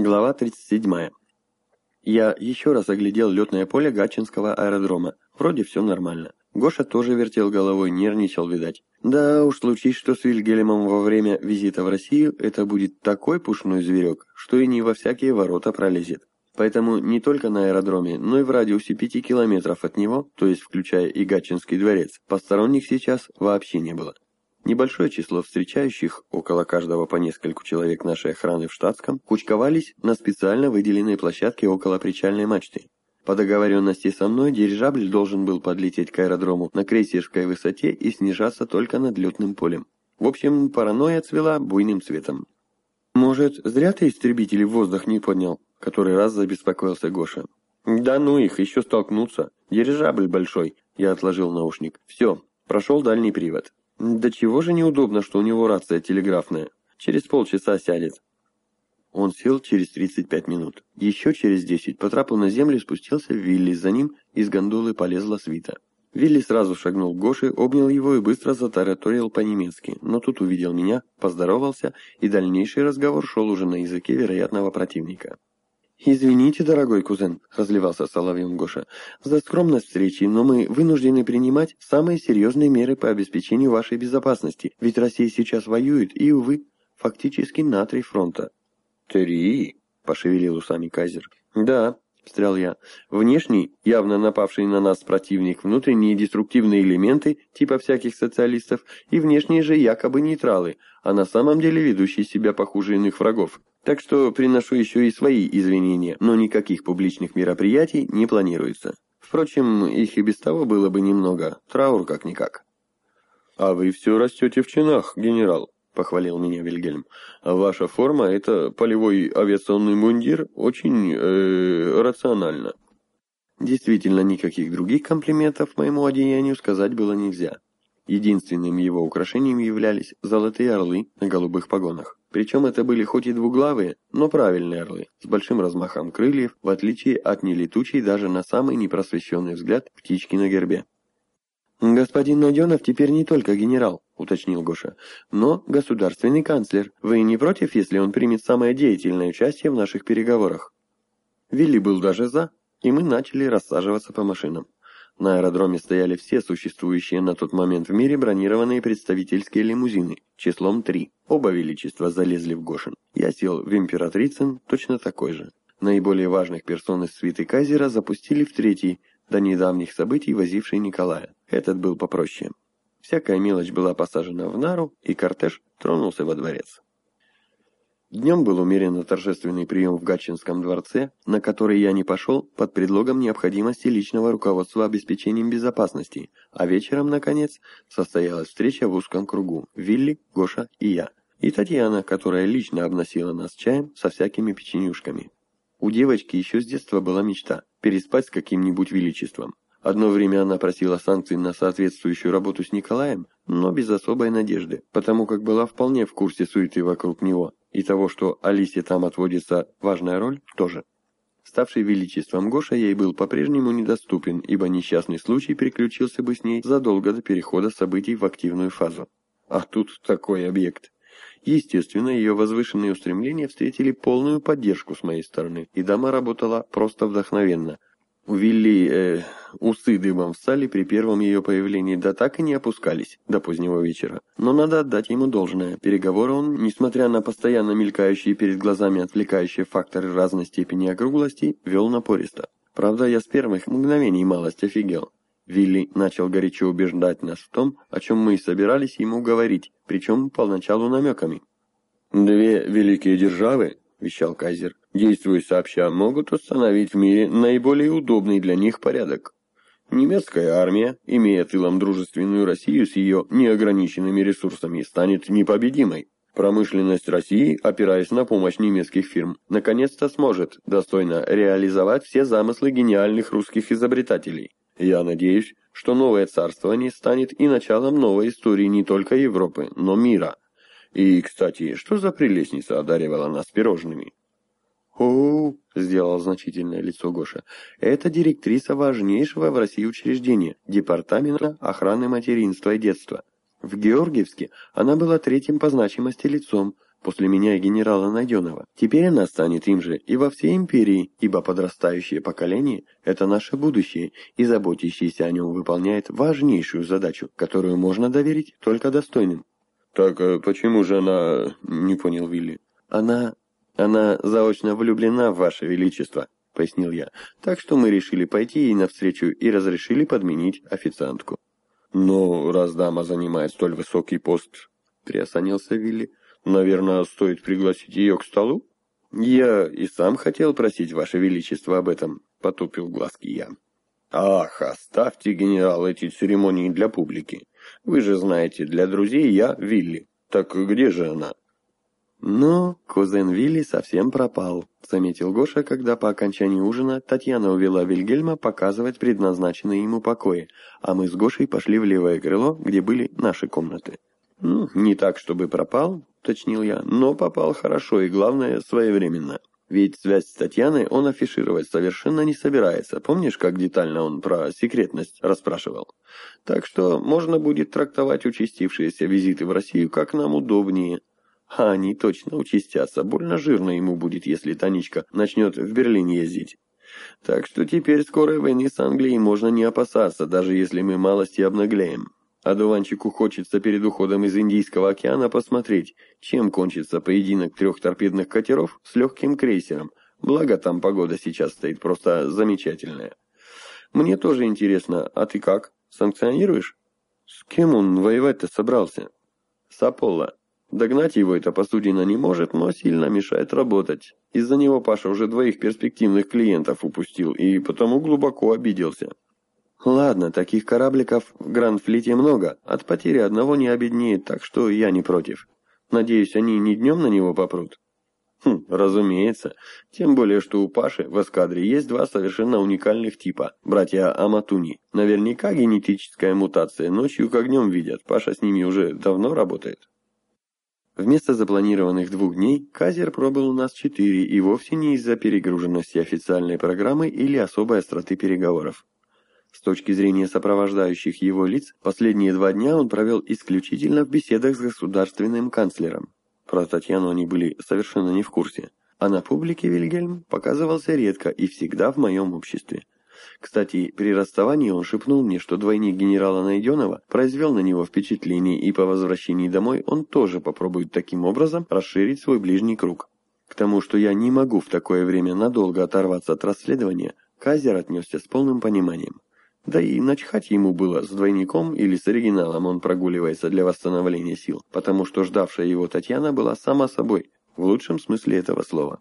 Глава 37. Я еще раз оглядел летное поле Гатчинского аэродрома. Вроде все нормально. Гоша тоже вертел головой, нервничал, видать. Да уж, случись, что с Вильгельмом во время визита в Россию, это будет такой пушной зверек, что и не во всякие ворота пролезет. Поэтому не только на аэродроме, но и в радиусе 5 километров от него, то есть включая и Гатчинский дворец, посторонних сейчас вообще не было. Небольшое число встречающих, около каждого по нескольку человек нашей охраны в штатском, кучковались на специально выделенной площадке около причальной мачты. По договоренности со мной дирижабль должен был подлететь к аэродрому на крейсерской высоте и снижаться только над летным полем. В общем, паранойя цвела буйным цветом. «Может, зря ты истребители в воздух не поднял?» — который раз забеспокоился Гоша. «Да ну их, еще столкнуться. Дирижабль большой». Я отложил наушник. «Все, прошел дальний привод». «Да чего же неудобно, что у него рация телеграфная. Через полчаса сядет». Он сел через 35 минут. Еще через 10 по трапу на землю спустился Вилли, за ним из гондолы полезла свита. Вилли сразу шагнул к Гоше, обнял его и быстро затараторил по-немецки, но тут увидел меня, поздоровался, и дальнейший разговор шел уже на языке вероятного противника. «Извините, дорогой кузен», — разливался соловьем Гоша, — «за скромность встречи, но мы вынуждены принимать самые серьезные меры по обеспечению вашей безопасности, ведь Россия сейчас воюет и, увы, фактически на 3 фронта». «3?» — пошевелил усами Кайзер. «Да», — встрял я, — «внешний, явно напавший на нас противник, внутренние деструктивные элементы, типа всяких социалистов, и внешние же якобы нейтралы, а на самом деле ведущие себя похуже иных врагов. Так что приношу еще и свои извинения, но никаких публичных мероприятий не планируется. Впрочем, их и без того было бы немного, траур как-никак». «А вы все растете в чинах, генерал», — похвалил меня Вильгельм. «Ваша форма — это полевой авиационный мундир, очень рационально». Действительно, никаких других комплиментов моему одеянию сказать было нельзя. Единственным его украшением являлись золотые орлы на голубых погонах. Причем это были хоть и двуглавые, но правильные орлы, с большим размахом крыльев, в отличие от нелетучей даже на самый непросвещенный взгляд птички на гербе. «Господин Найденов теперь не только генерал», — уточнил Гоша, — «но государственный канцлер. Вы не против, если он примет самое деятельное участие в наших переговорах?» Вилли был даже за, и мы начали рассаживаться по машинам. На аэродроме стояли все существующие на тот момент в мире бронированные представительские лимузины, числом 3. Оба величества залезли в Гошин. Я сел в Императрицын, точно такой же. Наиболее важных персон из свиты Кайзера запустили в 3-й, до недавних событий возивший Николая. Этот был попроще. Всякая мелочь была посажена в нару, и кортеж тронулся во дворец. Днем был умеренно торжественный прием в Гатчинском дворце, на который я не пошел под предлогом необходимости личного руководства обеспечением безопасности, а вечером, наконец, состоялась встреча в узком кругу – Вилли, Гоша и я. И Татьяна, которая лично обносила нас чаем со всякими печенюшками. У девочки еще с детства была мечта – переспать с каким-нибудь величеством. Одно время она просила санкций на соответствующую работу с Николаем, но без особой надежды, потому как была вполне в курсе суеты вокруг него, и того, что Алисе там отводится важная роль, тоже. Ставший величеством Гоша ей был по-прежнему недоступен, ибо несчастный случай приключился бы с ней задолго до перехода событий в активную фазу. А тут такой объект. Естественно, ее возвышенные устремления встретили полную поддержку с моей стороны, и дама работала просто вдохновенно. У Вилли усы дыбом встали при первом ее появлении, да так и не опускались до позднего вечера. Но надо отдать ему должное. Переговоры он, несмотря на постоянно мелькающие перед глазами отвлекающие факторы разной степени округлости, вел напористо. Правда, я с первых мгновений малость офигел. Вилли начал горячо убеждать нас в том, о чем мы и собирались ему говорить, причем поначалу намеками. «Две великие державы, — вещал Кайзер, — действуя сообща, могут установить в мире наиболее удобный для них порядок. Немецкая армия, имея тылом дружественную Россию с ее неограниченными ресурсами, станет непобедимой. Промышленность России, опираясь на помощь немецких фирм, наконец-то сможет достойно реализовать все замыслы гениальных русских изобретателей. Я надеюсь, что новое царствование станет и началом новой истории не только Европы, но мира. И, кстати, что за прелестница одаривала нас пирожными?» «О-о-о», сделал значительное лицо Гоша, — «это директриса важнейшего в России учреждения, Департамента охраны материнства и детства. В Георгиевске она была 3-м по значимости лицом, после меня и генерала Найденова. Теперь она станет им же и во всей империи, ибо подрастающее поколение – это наше будущее, и заботящийся о нем выполняет важнейшую задачу, которую можно доверить только достойным». «Так почему же она...» – не понял Вилли. «Она заочно влюблена в Ваше Величество», — пояснил я. «Так что мы решили пойти ей навстречу и разрешили подменить официантку». «Но раз дама занимает столь высокий пост», — приосанился Вилли, — «наверное, стоит пригласить ее к столу?» «Я и сам хотел просить Ваше Величество об этом», — потупил глазки я. «Ах, оставьте, генерал, эти церемонии для публики. Вы же знаете, для друзей я Вилли. Так где же она?» «Ну, кузен Вилли совсем пропал», — заметил Гоша, когда по окончании ужина Татьяна увела Вильгельма показывать предназначенные ему покои, а мы с Гошей пошли в левое крыло, где были наши комнаты. «Ну, не так, чтобы пропал», — уточнил я, — «но попал хорошо и, главное, своевременно. Ведь связь с Татьяной он афишировать совершенно не собирается. Помнишь, как детально он про секретность расспрашивал? Так что можно будет трактовать участившиеся визиты в Россию как нам удобнее». А они точно участятся, больно жирно ему будет, если Танечка начнет в Берлин ездить. Так что теперь скорой войны с Англией можно не опасаться, даже если мы малость и обнаглеем. А Дуванчику хочется перед уходом из Индийского океана посмотреть, чем кончится поединок 3 торпедных катеров с легким крейсером. Благо там погода сейчас стоит просто замечательная. Мне тоже интересно, а ты как? Санкционируешь? С кем он воевать-то собрался? С Аполло. Догнать его эта посудина не может, но сильно мешает работать. Из-за него Паша уже 2 перспективных клиентов упустил и потому глубоко обиделся. Ладно, таких корабликов в Гранд-флите много, от потери одного не обеднеет, так что я не против. Надеюсь, они не днем на него попрут? Разумеется. Тем более, что у Паши в эскадре есть 2 совершенно уникальных типа, братья Аматуни. Наверняка генетическая мутация, ночью как днем видят, Паша с ними уже давно работает. Вместо запланированных 2 дней Казер пробыл у нас 4, и вовсе не из-за перегруженности официальной программы или особой остроты переговоров. С точки зрения сопровождающих его лиц, последние 2 дня он провел исключительно в беседах с государственным канцлером. Про Татьяну они были совершенно не в курсе. А на публике Вильгельм показывался редко и всегда в моем обществе. Кстати, при расставании он шепнул мне, что двойник генерала Найденова произвел на него впечатление, и по возвращении домой он тоже попробует таким образом расширить свой ближний круг. К тому, что я не могу в такое время надолго оторваться от расследования, Казер отнесся с полным пониманием. Да и начхать ему было, с двойником или с оригиналом он прогуливается для восстановления сил, потому что ждавшая его Татьяна была сама собой, в лучшем смысле этого слова.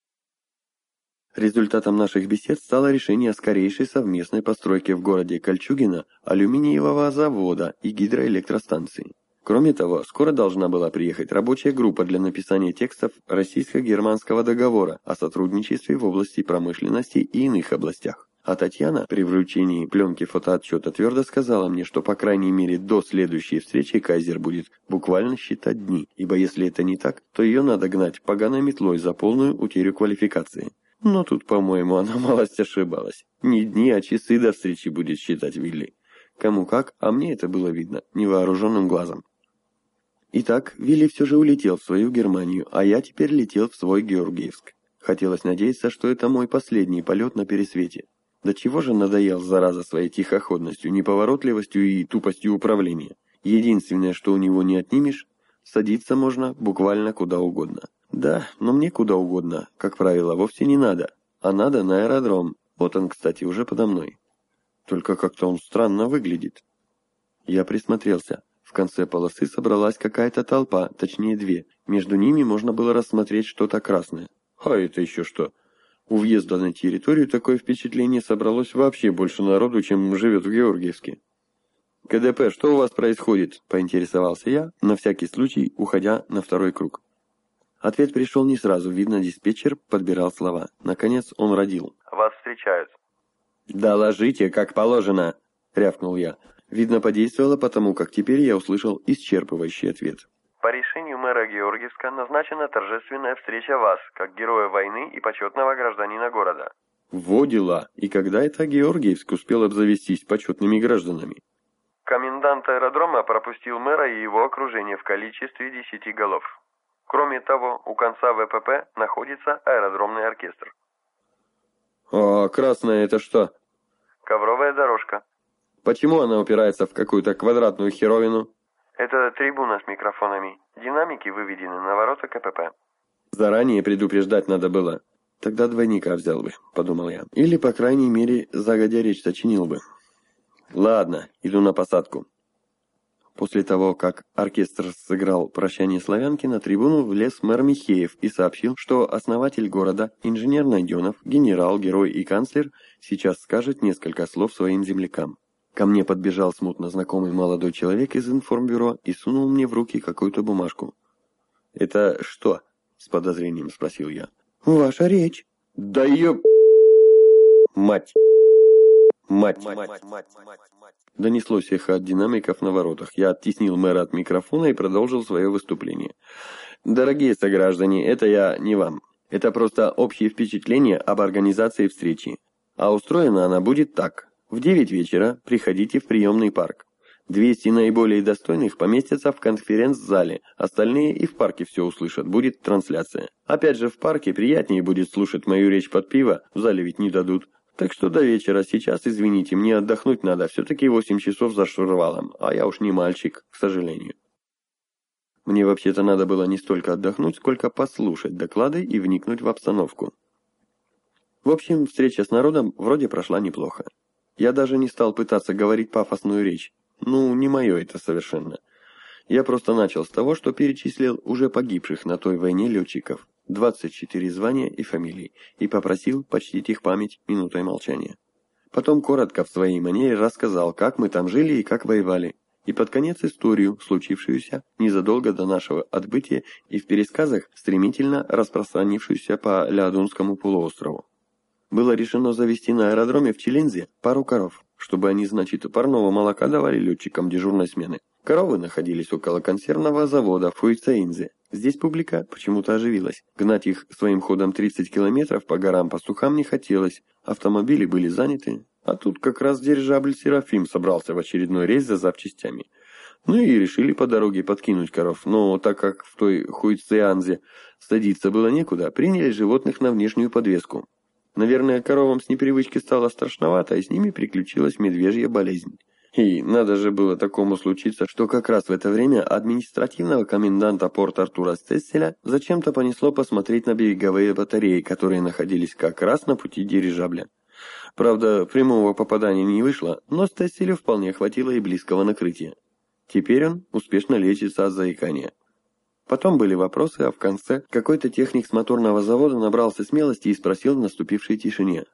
Результатом наших бесед стало решение о скорейшей совместной постройке в городе Кольчугино алюминиевого завода и гидроэлектростанции. Кроме того, скоро должна была приехать рабочая группа для написания текстов российско-германского договора о сотрудничестве в области промышленности и иных областях. А Татьяна при вручении пленки фотоотчета твердо сказала мне, что по крайней мере до следующей встречи Кайзер будет буквально считать дни, ибо если это не так, то ее надо гнать поганой метлой за полную утерю квалификации. Но тут, по-моему, она малость ошибалась. Не дни, а часы до встречи будет считать Вилли. Кому как, а мне это было видно невооруженным глазом. Итак, Вилли все же улетел в свою Германию, а я теперь летел в свой Георгиевск. Хотелось надеяться, что это мой последний полет на пересвете. До чего же надоел, зараза, своей тихоходностью, неповоротливостью и тупостью управления. Единственное, что у него не отнимешь, садиться можно буквально куда угодно. Да, но мне куда угодно, как правило, вовсе не надо. А надо на аэродром. Вот он, кстати, уже подо мной. Только как-то он странно выглядит. Я присмотрелся. В конце полосы собралась какая-то толпа, точнее 2. Между ними можно было рассмотреть что-то красное. А это еще что? У въезда на территорию такое впечатление собралось вообще больше народу, чем живет в Георгиевске. «КДП, что у вас происходит?» – поинтересовался я, на всякий случай уходя на второй круг. Ответ пришел не сразу, видно, диспетчер подбирал слова. Наконец он родил. «Вас встречают». «Доложите, как положено», – рявкнул я. Видно, подействовало потому, как теперь я услышал исчерпывающий ответ. «По решению мэра Георгиевска назначена торжественная встреча вас, как героя войны и почетного гражданина города». Во дела! И когда это Георгиевск успел обзавестись почетными гражданами? Комендант аэродрома пропустил мэра и его окружение в количестве 10 голов. Кроме того, у конца ВПП находится аэродромный оркестр. А красная это что? Ковровая дорожка. Почему она упирается в какую-то квадратную херовину? Это трибуна с микрофонами. Динамики выведены на ворота КПП. Заранее предупреждать надо было. Тогда двойника взял бы, подумал я. Или, по крайней мере, загодя речь сочинил бы. Ладно, иду на посадку. После того, как оркестр сыграл «Прощание славянки», на трибуну влез мэр Михеев и сообщил, что основатель города, инженер Найденов, генерал, герой и канцлер сейчас скажет несколько слов своим землякам. Ко мне подбежал смутно знакомый молодой человек из информбюро и сунул мне в руки какую-то бумажку. «Это что?» — с подозрением спросил я. «Ваша речь». «Да ее... мать! Мать!» Донеслось эхо от динамиков на воротах. Я оттеснил мэра от микрофона и продолжил свое выступление. «Дорогие сограждане, это я не вам. Это просто общее впечатление об организации встречи. А устроена она будет так. В 9 вечера приходите в приемный парк. 200 наиболее достойных поместятся в конференц-зале, остальные и в парке все услышат, будет трансляция. Опять же, в парке приятнее будет слушать мою речь под пиво, в зале ведь не дадут. Так что до вечера, сейчас, извините, мне отдохнуть надо, все-таки 8 часов за штурвалом, а я уж не мальчик, к сожалению». Мне вообще-то надо было не столько отдохнуть, сколько послушать доклады и вникнуть в обстановку. В общем, встреча с народом вроде прошла неплохо. Я даже не стал пытаться говорить пафосную речь. Ну, не мое это совершенно. Я просто начал с того, что перечислил уже погибших на той войне летчиков, 24 звания и фамилии, и попросил почтить их память минутой молчания. Потом коротко в своей манере рассказал, как мы там жили и как воевали, и под конец историю, случившуюся незадолго до нашего отбытия и в пересказах, стремительно распространившуюся по Леодунскому полуострову. Было решено завести на аэродроме в Челензе пару коров, чтобы они, значит, парного молока давали летчикам дежурной смены. Коровы находились около консервного завода в Хуйцаинзе. Здесь публика почему-то оживилась. Гнать их своим ходом 30 километров по горам-пастухам не хотелось. Автомобили были заняты. А тут как раз дирижабль «Серафим» собрался в очередной рейс за запчастями. Ну и решили по дороге подкинуть коров. Но так как в той Хуйцаинзе садиться было некуда, приняли животных на внешнюю подвеску. Наверное, коровам с непривычки стало страшновато, и с ними приключилась медвежья болезнь. И надо же было такому случиться, что как раз в это время административного коменданта Порт-Артура Стесселя зачем-то понесло посмотреть на береговые батареи, которые находились как раз на пути дирижабля. Правда, прямого попадания не вышло, но Стесселю вполне хватило и близкого накрытия. Теперь он успешно лечится от заикания. Потом были вопросы, а в конце какой-то техник с моторного завода набрался смелости и спросил в наступившей тишине: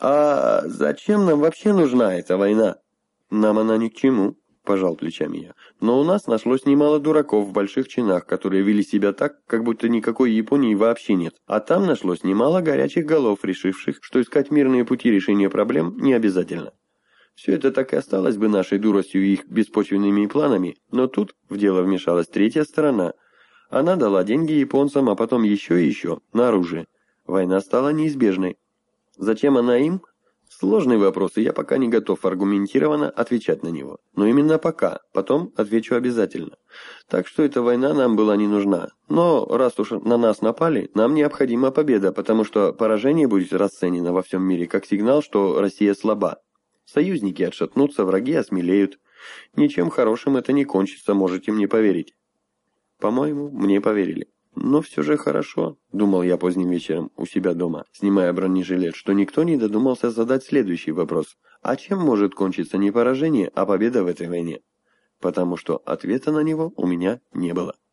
«А зачем нам вообще нужна эта война?» «Нам она ни к чему», – пожал плечами я. «Но у нас нашлось немало дураков в больших чинах, которые вели себя так, как будто никакой Японии вообще нет. А там нашлось немало горячих голов, решивших, что искать мирные пути решения проблем не обязательно. Все это так и осталось бы нашей дуростью и их беспочвенными планами, но тут в дело вмешалась третья сторона. Она дала деньги японцам, а потом еще и еще, на оружие. Война стала неизбежной. Зачем она им? Сложный вопрос, и я пока не готов аргументированно отвечать на него. Но именно пока, потом отвечу обязательно. Так что эта война нам была не нужна. Но раз уж на нас напали, нам необходима победа, потому что поражение будет расценено во всем мире как сигнал, что Россия слаба. Союзники отшатнутся, враги осмелеют. Ничем хорошим это не кончится, можете мне поверить. По-моему, мне поверили. Но все же хорошо, думал я поздним вечером у себя дома, снимая бронежилет, что никто не додумался задать следующий вопрос. А чем может кончиться не поражение, а победа в этой войне? Потому что ответа на него у меня не было.